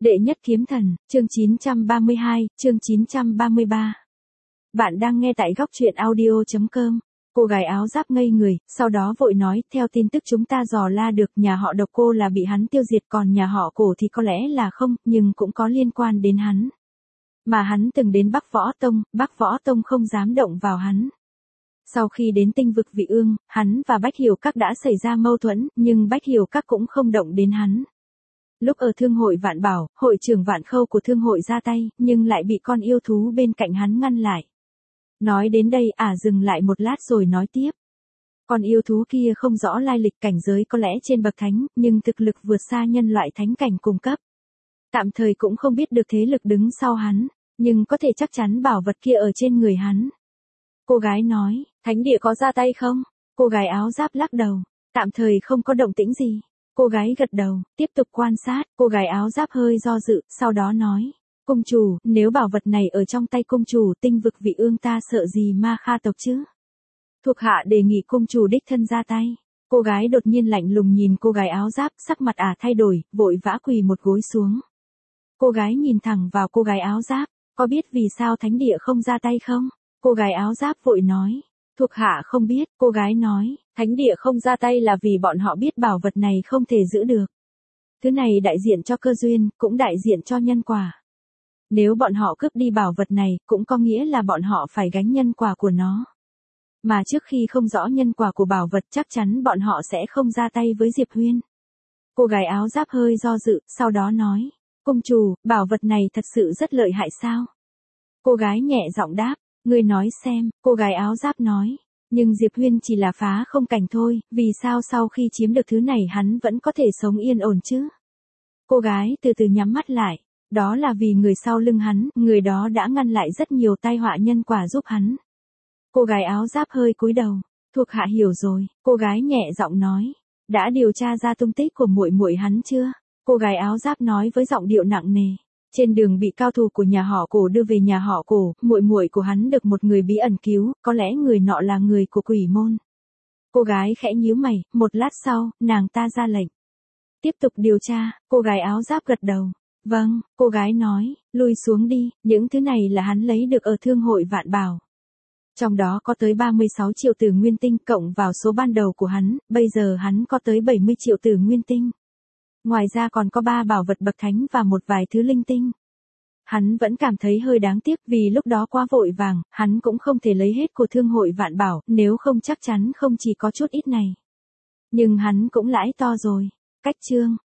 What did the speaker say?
Đệ nhất kiếm thần, chương 932, chương 933. Bạn đang nghe tại góc truyện audio.com. Cô gái áo giáp ngây người, sau đó vội nói, theo tin tức chúng ta dò la được nhà họ Độc Cô là bị hắn tiêu diệt, còn nhà họ Cổ thì có lẽ là không, nhưng cũng có liên quan đến hắn. Mà hắn từng đến Bắc Võ Tông không dám động vào hắn. Sau khi đến Tinh vực Vị Ương, hắn và Bách Hiểu Các đã xảy ra mâu thuẫn, nhưng Bách Hiểu Các cũng không động đến hắn. Lúc ở Thương hội Vạn Bảo, hội trưởng Vạn Khâu của Thương hội ra tay, nhưng lại bị con yêu thú bên cạnh hắn ngăn lại. Nói đến đây dừng lại một lát rồi nói tiếp. Con yêu thú kia không rõ lai lịch, cảnh giới có lẽ trên bậc thánh, nhưng thực lực vượt xa nhân loại thánh cảnh cùng cấp. Tạm thời cũng không biết được thế lực đứng sau hắn, nhưng có thể chắc chắn bảo vật kia ở trên người hắn. Cô gái nói, thánh địa có ra tay không? Cô gái áo giáp lắc đầu, tạm thời không có động tĩnh gì. Cô gái gật đầu, tiếp tục quan sát, cô gái áo giáp hơi do dự, sau đó nói. Cung chủ, nếu bảo vật này ở trong tay cung chủ, Tinh vực Vị Ương ta sợ gì Ma Kha tộc chứ? Thuộc hạ đề nghị cung chủ đích thân ra tay. Cô gái đột nhiên lạnh lùng nhìn cô gái áo giáp, sắc mặt thay đổi, vội vã quỳ một gối xuống. Cô gái nhìn thẳng vào cô gái áo giáp, có biết vì sao thánh địa không ra tay không? Cô gái áo giáp vội nói. Thuộc hạ không biết, cô gái nói, thánh địa không ra tay là vì bọn họ biết bảo vật này không thể giữ được. Thứ này đại diện cho cơ duyên, cũng đại diện cho nhân quả. Nếu bọn họ cướp đi bảo vật này, cũng có nghĩa là bọn họ phải gánh nhân quả của nó. Mà trước khi không rõ nhân quả của bảo vật chắc chắn bọn họ sẽ không ra tay với Diệp Huyên. Cô gái áo giáp hơi do dự, sau đó nói, cung chủ, bảo vật này thật sự rất lợi hại sao? Cô gái nhẹ giọng đáp, ngươi nói xem, cô gái áo giáp nói. Nhưng Diệp Huyên chỉ là phá không cảnh thôi, vì sao sau khi chiếm được thứ này hắn vẫn có thể sống yên ổn chứ? Cô gái từ từ nhắm mắt lại, đó là vì người sau lưng hắn, người đó đã ngăn lại rất nhiều tai họa nhân quả giúp hắn. Cô gái áo giáp hơi cúi đầu, thuộc hạ hiểu rồi, cô gái nhẹ giọng nói, đã điều tra ra tung tích của muội muội hắn chưa? Cô gái áo giáp nói với giọng điệu nặng nề. Trên đường bị cao thủ của nhà họ Cổ đưa về nhà họ Cổ, muội muội của hắn được một người bí ẩn cứu, có lẽ người nọ là người của Quỷ môn. Cô gái khẽ nhíu mày, một lát sau, nàng ta ra lệnh. Tiếp tục điều tra, cô gái áo giáp gật đầu. Vâng, cô gái nói, lui xuống đi, những thứ này là hắn lấy được ở Thương hội Vạn Bảo. Trong đó có tới 36 triệu tử nguyên tinh cộng vào số ban đầu của hắn, bây giờ hắn có tới 70 triệu tử nguyên tinh. Ngoài ra còn có 3 bảo vật bậc thánh và một vài thứ linh tinh. Hắn vẫn cảm thấy hơi đáng tiếc vì lúc đó quá vội vàng, hắn cũng không thể lấy hết của Thương hội Vạn Bảo, nếu không chắc chắn không chỉ có chút ít này. Nhưng hắn cũng lãi to rồi. Cách chương